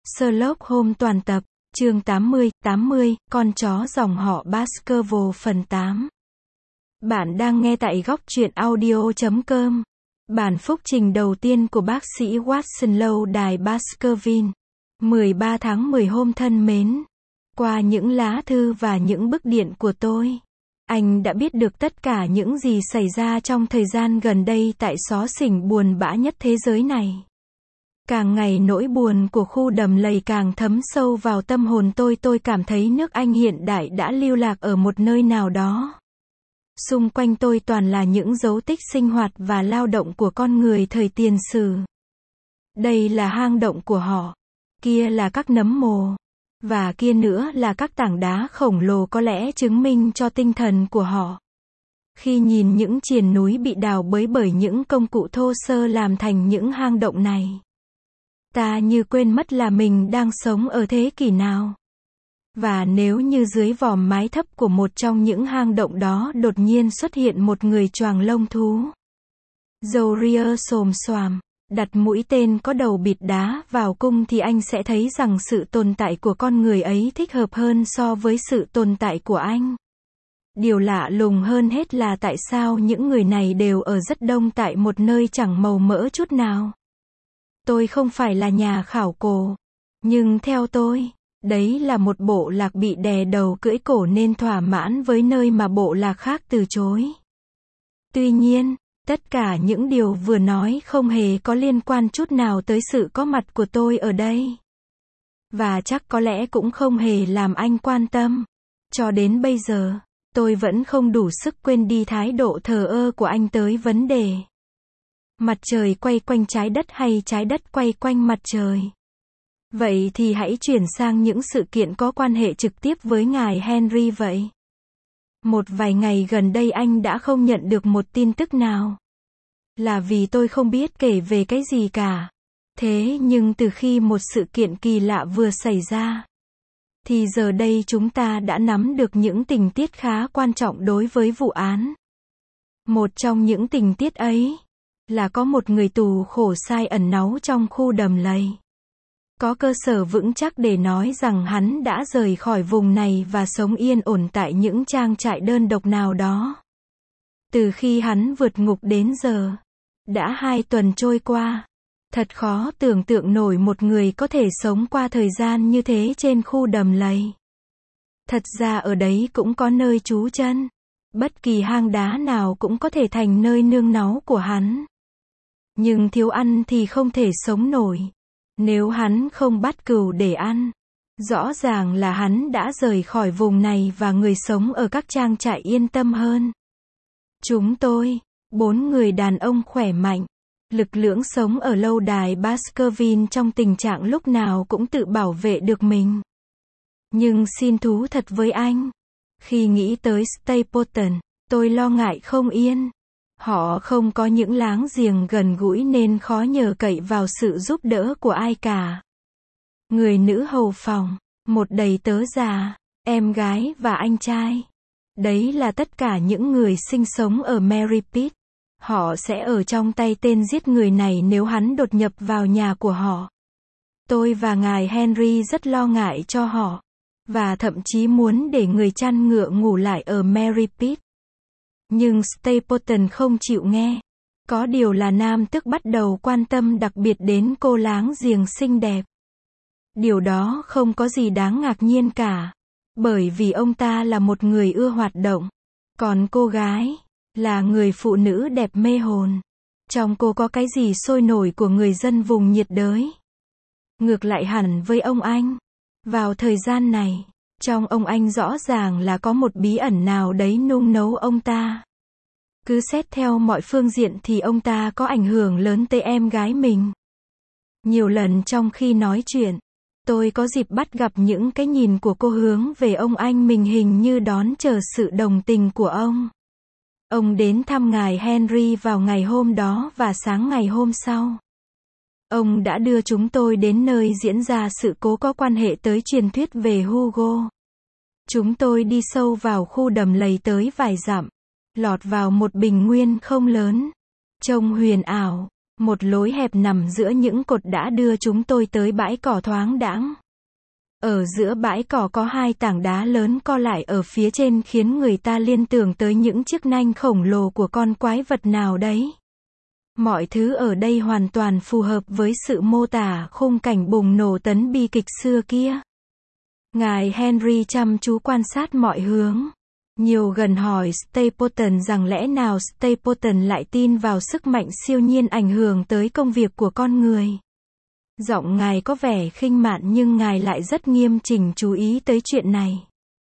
Sherlock Holmes toàn tập, chương 80, con chó dòng họ Baskerville phần 8. Bạn đang nghe tại góc truyện audio.com. Bản phúc trình đầu tiên của bác sĩ Watson lâu đài Baskerville. 13 tháng 10 hôm thân mến. Qua những lá thư và những bức điện của tôi, anh đã biết được tất cả những gì xảy ra trong thời gian gần đây tại xó xỉnh buồn bã nhất thế giới này. Càng ngày nỗi buồn của khu đầm lầy càng thấm sâu vào tâm hồn tôi cảm thấy nước Anh hiện đại đã lưu lạc ở một nơi nào đó. Xung quanh tôi toàn là những dấu tích sinh hoạt và lao động của con người thời tiền sử. Đây là hang động của họ, kia là các nấm mồ, và kia nữa là các tảng đá khổng lồ có lẽ chứng minh cho tinh thần của họ. Khi nhìn những triền núi bị đào bới bởi những công cụ thô sơ làm thành những hang động này, ta như quên mất là mình đang sống ở thế kỷ nào. Và nếu như dưới vòm mái thấp của một trong những hang động đó đột nhiên xuất hiện một người choàng lông thú, râu ria xồm xoàm, đặt mũi tên có đầu bịt đá vào cung thì anh sẽ thấy rằng sự tồn tại của con người ấy thích hợp hơn so với sự tồn tại của anh. Điều lạ lùng hơn hết là tại sao những người này đều ở rất đông tại một nơi chẳng màu mỡ chút nào. Tôi không phải là nhà khảo cổ, nhưng theo tôi, đấy là một bộ lạc bị đè đầu cưỡi cổ nên thỏa mãn với nơi mà bộ lạc khác từ chối. Tuy nhiên, tất cả những điều vừa nói không hề có liên quan chút nào tới sự có mặt của tôi ở đây. Và chắc có lẽ cũng không hề làm anh quan tâm. Cho đến bây giờ, tôi vẫn không đủ sức quên đi thái độ thờ ơ của anh tới vấn đề mặt trời quay quanh trái đất hay trái đất quay quanh mặt trời. Vậy thì hãy chuyển sang những sự kiện có quan hệ trực tiếp với ngài Henry vậy. Một vài ngày gần đây anh đã không nhận được một tin tức nào. Là vì tôi không biết kể về cái gì cả. Thế nhưng từ khi một sự kiện kỳ lạ vừa xảy ra, thì giờ đây chúng ta đã nắm được những tình tiết khá quan trọng đối với vụ án. Một trong những tình tiết ấy là có một người tù khổ sai ẩn náu trong khu đầm lầy. Có cơ sở vững chắc để nói rằng hắn đã rời khỏi vùng này và sống yên ổn tại những trang trại đơn độc nào đó. Từ khi hắn vượt ngục đến giờ, đã 2 tuần trôi qua. Thật khó tưởng tượng nổi một người có thể sống qua thời gian như thế trên khu đầm lầy. Thật ra ở đấy cũng có nơi trú chân. Bất kỳ hang đá nào cũng có thể thành nơi nương náu của hắn. Nhưng thiếu ăn thì không thể sống nổi. Nếu hắn không bắt cừu để ăn, rõ ràng là hắn đã rời khỏi vùng này và người sống ở các trang trại yên tâm hơn. Chúng tôi, 4 người đàn ông khỏe mạnh, lực lưỡng sống ở lâu đài Baskerville trong tình trạng lúc nào cũng tự bảo vệ được mình. Nhưng xin thú thật với anh, khi nghĩ tới Stapleton, tôi lo ngại không yên. Họ không có những láng giềng gần gũi nên khó nhờ cậy vào sự giúp đỡ của ai cả. Người nữ hầu phòng, một đầy tớ già, em gái và anh trai. Đấy là tất cả những người sinh sống ở Mary Pit. Họ sẽ ở trong tay tên giết người này nếu hắn đột nhập vào nhà của họ. Tôi và ngài Henry rất lo ngại cho họ, và thậm chí muốn để người chăn ngựa ngủ lại ở Mary Pit. Nhưng Stapleton không chịu nghe. Có điều là nam tước bắt đầu quan tâm đặc biệt đến cô láng giềng xinh đẹp. Điều đó không có gì đáng ngạc nhiên cả. Bởi vì ông ta là một người ưa hoạt động. Còn cô gái là người phụ nữ đẹp mê hồn. Trong cô có cái gì sôi nổi của người dân vùng nhiệt đới. Ngược lại hẳn với ông anh. Vào thời gian này, trong ông anh rõ ràng là có một bí ẩn nào đấy nung nấu ông ta. Cứ xét theo mọi phương diện thì ông ta có ảnh hưởng lớn tới em gái mình. Nhiều lần trong khi nói chuyện, tôi có dịp bắt gặp những cái nhìn của cô hướng về ông anh mình hình như đón chờ sự đồng tình của ông. Ông đến thăm ngài Henry vào ngày hôm đó và sáng ngày hôm sau. Ông đã đưa chúng tôi đến nơi diễn ra sự cố có quan hệ tới truyền thuyết về Hugo. Chúng tôi đi sâu vào khu đầm lầy tới vài dặm, lọt vào một bình nguyên không lớn, trông huyền ảo, Một lối hẹp nằm giữa những cột đã đưa chúng tôi tới bãi cỏ thoáng đãng. Ở giữa bãi cỏ có hai tảng đá lớn co lại ở phía trên khiến người ta liên tưởng tới những chiếc nanh khổng lồ của con quái vật nào đấy. Mọi thứ ở đây hoàn toàn phù hợp với sự mô tả khung cảnh bùng nổ tấn bi kịch xưa kia. Ngài Henry chăm chú quan sát mọi hướng. Nhiều gần hỏi Stapleton rằng lẽ nào Stapleton lại tin vào sức mạnh siêu nhiên ảnh hưởng tới công việc của con người. Giọng ngài có vẻ khinh mạn nhưng ngài lại rất nghiêm chỉnh chú ý tới chuyện này.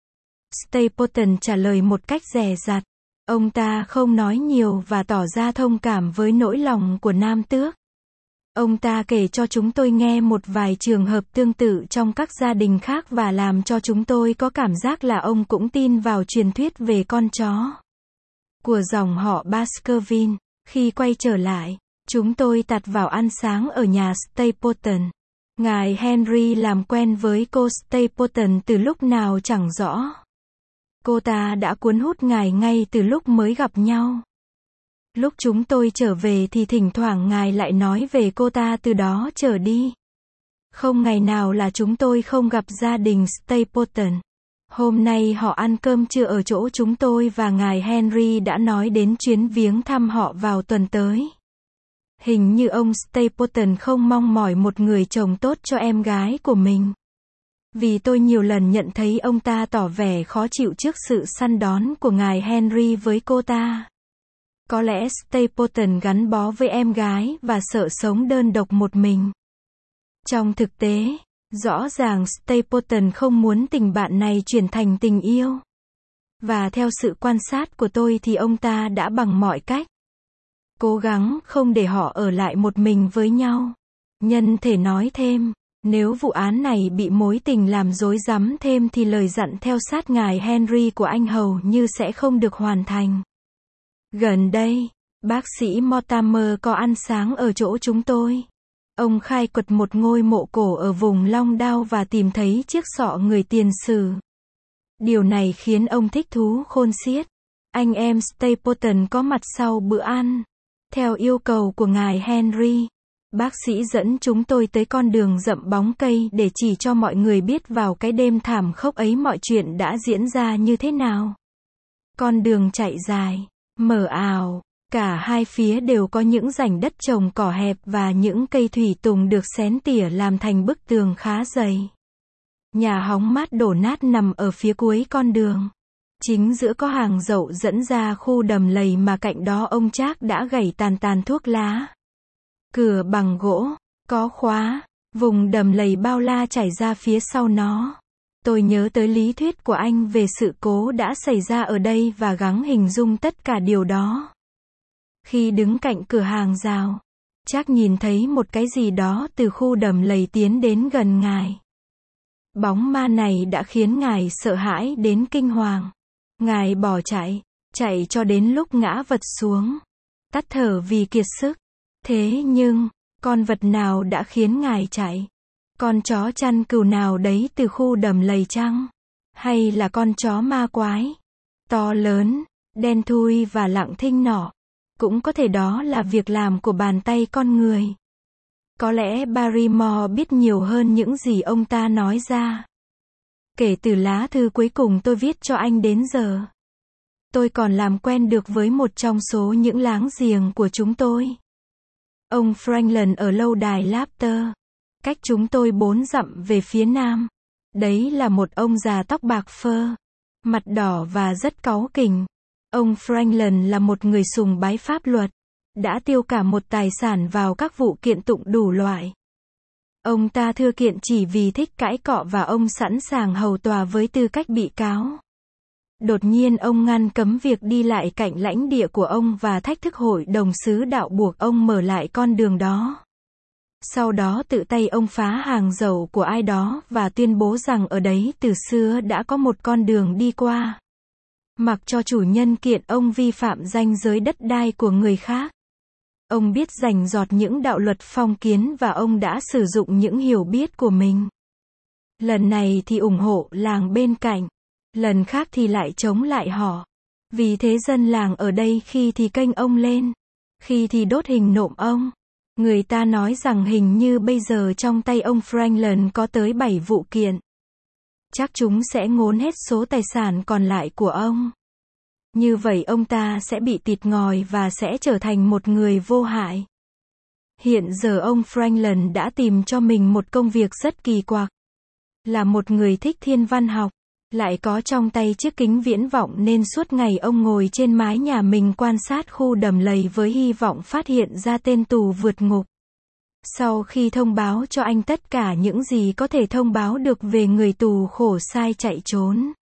Stapleton trả lời một cách dè dặt. Ông ta không nói nhiều và tỏ ra thông cảm với nỗi lòng của nam tước. Ông ta kể cho chúng tôi nghe một vài trường hợp tương tự trong các gia đình khác và làm cho chúng tôi có cảm giác là ông cũng tin vào truyền thuyết về con chó của dòng họ Baskerville. Khi quay trở lại, chúng tôi tạt vào ăn sáng ở nhà Stapleton. Ngài Henry làm quen với cô Stapleton từ lúc nào chẳng rõ. Cô ta đã cuốn hút ngài ngay từ lúc mới gặp nhau. Lúc chúng tôi trở về thì thỉnh thoảng ngài lại nói về cô ta từ đó trở đi. Không ngày nào là chúng tôi không gặp gia đình Stapleton. Hôm nay họ ăn cơm trưa ở chỗ chúng tôi và ngài Henry đã nói đến chuyến viếng thăm họ vào tuần tới. Hình như ông Stapleton không mong mỏi một người chồng tốt cho em gái của mình. Vì tôi nhiều lần nhận thấy ông ta tỏ vẻ khó chịu trước sự săn đón của ngài Henry với cô ta. Có lẽ Stapleton gắn bó với em gái và sợ sống đơn độc một mình. Trong thực tế, rõ ràng Stapleton không muốn tình bạn này chuyển thành tình yêu. Và theo sự quan sát của tôi thì ông ta đã bằng mọi cách cố gắng không để họ ở lại một mình với nhau. Nhân thể nói thêm, nếu vụ án này bị mối tình làm rối rắm thêm thì lời dặn theo sát ngài Henry của anh hầu như sẽ không được hoàn thành. Gần đây, bác sĩ Mortimer có ăn sáng ở chỗ chúng tôi. Ông khai quật một ngôi mộ cổ ở vùng Long Đao và tìm thấy chiếc sọ người tiền sử. Điều này khiến ông thích thú khôn xiết. Anh em Stapleton có mặt sau bữa ăn. Theo yêu cầu của ngài Henry, bác sĩ dẫn chúng tôi tới con đường rậm bóng cây để chỉ cho mọi người biết vào cái đêm thảm khốc ấy mọi chuyện đã diễn ra như thế nào. Con đường chạy dài, mờ ảo, cả hai phía đều có những rảnh đất trồng cỏ hẹp và những cây thủy tùng được xén tỉa làm thành bức tường khá dày. Nhà hóng mát đổ nát nằm ở phía cuối con đường. Chính giữa có hàng dậu dẫn ra khu đầm lầy mà cạnh đó ông Trác đã gảy tàn tàn thuốc lá. Cửa bằng gỗ, có khóa, vùng đầm lầy bao la chảy ra phía sau nó. Tôi nhớ tới lý thuyết của anh về sự cố đã xảy ra ở đây và gắng hình dung tất cả điều đó. Khi đứng cạnh cửa hàng rào, Trác nhìn thấy một cái gì đó từ khu đầm lầy tiến đến gần ngài. Bóng ma này đã khiến ngài sợ hãi đến kinh hoàng. Ngài bỏ chạy cho đến lúc ngã vật xuống, tắt thở vì kiệt sức. Thế nhưng, con vật nào đã khiến ngài chạy? Con chó chăn cừu nào đấy từ khu đầm lầy chăng? Hay là con chó ma quái? To lớn, đen thui và lặng thinh nọ. Cũng có thể đó là việc làm của bàn tay con người. Có lẽ Barrymore biết nhiều hơn những gì ông ta nói ra. Kể từ lá thư cuối cùng tôi viết cho anh đến giờ, tôi còn làm quen được với một trong số những láng giềng của chúng tôi. Ông Franklin ở lâu đài Lafter, cách chúng tôi 4 dặm về phía nam. Đấy là một ông già tóc bạc phơ, mặt đỏ và rất cáu kỉnh. Ông Franklin là một người sùng bái pháp luật, đã tiêu cả một tài sản vào các vụ kiện tụng đủ loại. Ông ta thưa kiện chỉ vì thích cãi cọ và ông sẵn sàng hầu tòa với tư cách bị cáo. Đột nhiên ông ngăn cấm việc đi lại cạnh lãnh địa của ông và thách thức hội đồng xứ đạo buộc ông mở lại con đường đó. Sau đó tự tay ông phá hàng dầu của ai đó và tuyên bố rằng ở đấy từ xưa đã có một con đường đi qua. Mặc cho chủ nhân kiện ông vi phạm ranh giới đất đai của người khác. Ông biết rành rọt những đạo luật phong kiến và ông đã sử dụng những hiểu biết của mình. Lần này thì ủng hộ làng bên cạnh, lần khác thì lại chống lại họ. Vì thế dân làng ở đây khi thì kênh ông lên, khi thì đốt hình nộm ông. Người ta nói rằng hình như bây giờ trong tay ông Franklin có tới 7 vụ kiện. Chắc chúng sẽ ngốn hết số tài sản còn lại của ông. Như vậy ông ta sẽ bị tịt ngòi và sẽ trở thành một người vô hại. Hiện giờ ông Franklin đã tìm cho mình một công việc rất kỳ quặc. Là một người thích thiên văn học, lại có trong tay chiếc kính viễn vọng nên suốt ngày ông ngồi trên mái nhà mình quan sát khu đầm lầy với hy vọng phát hiện ra tên tù vượt ngục. Sau khi thông báo cho anh tất cả những gì có thể thông báo được về người tù khổ sai chạy trốn.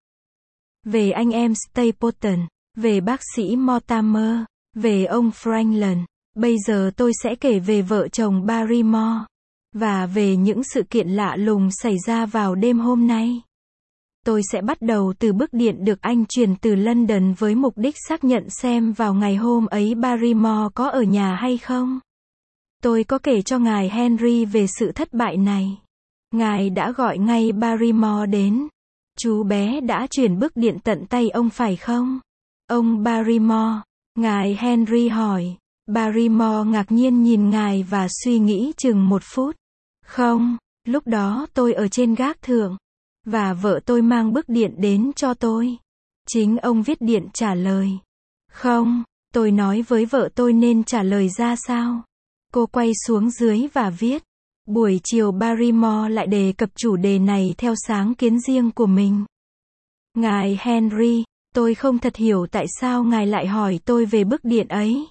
Về anh em Stapleton, về bác sĩ Mortimer, về ông Franklin. Bây giờ tôi sẽ kể về vợ chồng Barrymore. Và về những sự kiện lạ lùng xảy ra vào đêm hôm nay. Tôi sẽ bắt đầu từ bức điện được anh truyền từ London với mục đích xác nhận xem vào ngày hôm ấy Barrymore có ở nhà hay không. Tôi có kể cho ngài Henry về sự thất bại này. Ngài đã gọi ngay Barrymore đến. Chú bé đã chuyển bức điện tận tay ông phải không? Ông Barrymore, ngài Henry hỏi. Barrymore ngạc nhiên nhìn ngài và suy nghĩ chừng 1 phút. Không, lúc đó tôi ở trên gác thượng. Và vợ tôi mang bức điện đến cho tôi. Chính ông viết điện trả lời. Không, tôi nói với vợ tôi nên trả lời ra sao. Cô quay xuống dưới và viết. Buổi chiều Barrymore lại đề cập chủ đề này theo sáng kiến riêng của mình. Ngài Henry, tôi không thật hiểu tại sao ngài lại hỏi tôi về bức điện ấy.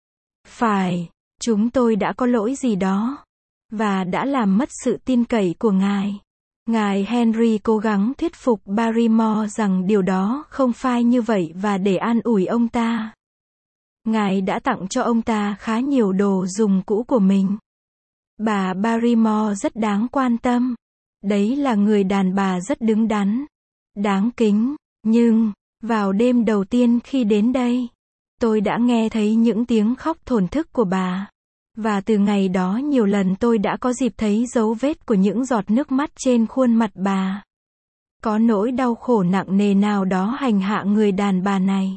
Phải, chúng tôi đã có lỗi gì đó. Và đã làm mất sự tin cậy của ngài. Ngài Henry cố gắng thuyết phục Barrymore rằng điều đó không phải như vậy và để an ủi ông ta. Ngài đã tặng cho ông ta khá nhiều đồ dùng cũ của mình. Bà Barrymore rất đáng quan tâm. Đấy là người đàn bà rất đứng đắn, đáng kính. Nhưng, vào đêm đầu tiên khi đến đây, tôi đã nghe thấy những tiếng khóc thổn thức của bà. Và từ ngày đó nhiều lần tôi đã có dịp thấy dấu vết của những giọt nước mắt trên khuôn mặt bà. Có nỗi đau khổ nặng nề nào đó hành hạ người đàn bà này.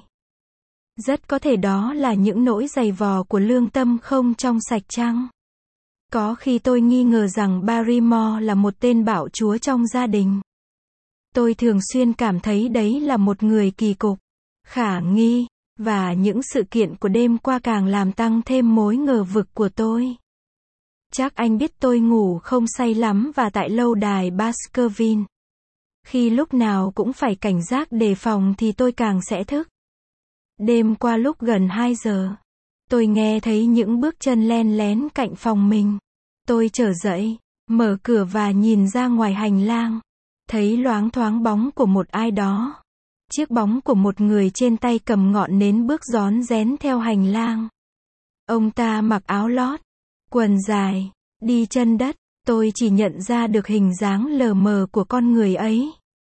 Rất có thể đó là những nỗi dày vò của lương tâm không trong sạch chăng? Có khi tôi nghi ngờ rằng Barrymore là một tên bạo chúa trong gia đình. Tôi thường xuyên cảm thấy đấy là một người kỳ cục, khả nghi. Và những sự kiện của đêm qua càng làm tăng thêm mối ngờ vực của tôi. Chắc anh biết tôi ngủ không say lắm và tại lâu đài Baskerville. Khi lúc nào cũng phải cảnh giác đề phòng thì tôi càng sẽ thức. Đêm qua lúc gần 2 giờ, tôi nghe thấy những bước chân len lén cạnh phòng mình. Tôi trở dậy, mở cửa và nhìn ra ngoài hành lang. Thấy loáng thoáng bóng của một ai đó. Chiếc bóng của một người trên tay cầm ngọn nến bước rón rén theo hành lang. Ông ta mặc áo lót, quần dài, đi chân đất. Tôi chỉ nhận ra được hình dáng lờ mờ của con người ấy.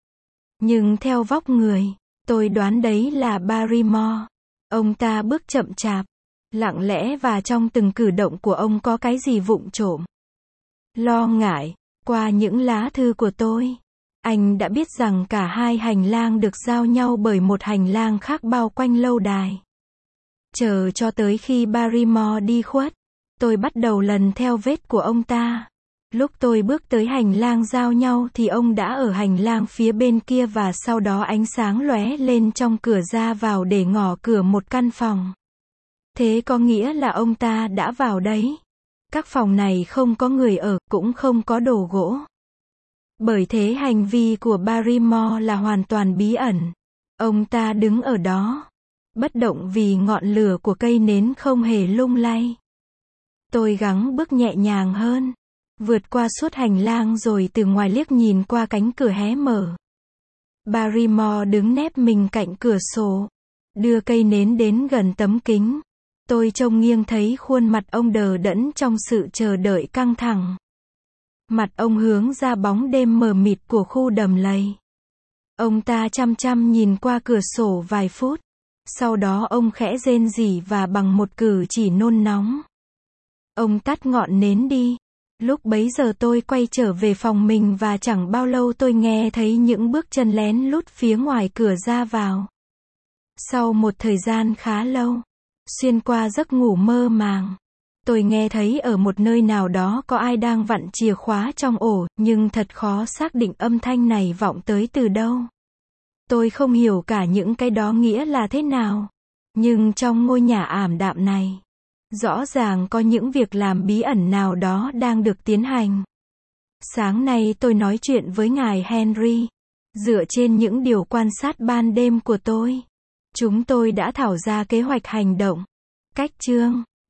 Nhưng theo vóc người, tôi đoán đấy là Barrymore. Ông ta bước chậm chạp, lặng lẽ và trong từng cử động của ông có cái gì vụng trộm. Lo ngại, qua những lá thư của tôi, anh đã biết rằng cả hai hành lang được giao nhau bởi một hành lang khác bao quanh lâu đài. Chờ cho tới khi Barrymore đi khuất, tôi bắt đầu lần theo vết của ông ta. Lúc tôi bước tới hành lang giao nhau thì ông đã ở hành lang phía bên kia và sau đó ánh sáng lóe lên trong cửa ra vào để ngỏ cửa một căn phòng. Thế có nghĩa là ông ta đã vào đấy. Các phòng này không có người ở, cũng không có đồ gỗ. Bởi thế hành vi của Barrymore là hoàn toàn bí ẩn. Ông ta đứng ở đó, bất động vì ngọn lửa của cây nến không hề lung lay. Tôi gắng bước nhẹ nhàng hơn, vượt qua suốt hành lang rồi từ ngoài liếc nhìn qua cánh cửa hé mở. Barrymore đứng nép mình cạnh cửa sổ, đưa cây nến đến gần tấm kính. Tôi trông nghiêng thấy khuôn mặt ông đờ đẫn trong sự chờ đợi căng thẳng. Mặt ông hướng ra bóng đêm mờ mịt của khu đầm lầy. Ông ta chăm chăm nhìn qua cửa sổ vài phút. Sau đó ông khẽ rên rỉ và bằng một cử chỉ nôn nóng. Ông tắt ngọn nến đi. Lúc bấy giờ tôi quay trở về phòng mình và chẳng bao lâu tôi nghe thấy những bước chân lén lút phía ngoài cửa ra vào. Sau một thời gian khá lâu, xuyên qua giấc ngủ mơ màng, Tôi nghe thấy ở một nơi nào đó có ai đang vặn chìa khóa trong ổ, nhưng thật khó xác định âm thanh này vọng tới từ đâu. Tôi không hiểu cả những cái đó nghĩa là thế nào. Nhưng trong ngôi nhà ảm đạm này, rõ ràng có những việc làm bí ẩn nào đó đang được tiến hành. Sáng nay tôi nói chuyện với ngài Henry. Dựa trên những điều quan sát ban đêm của tôi, chúng tôi đã thảo ra kế hoạch hành động. Cách chương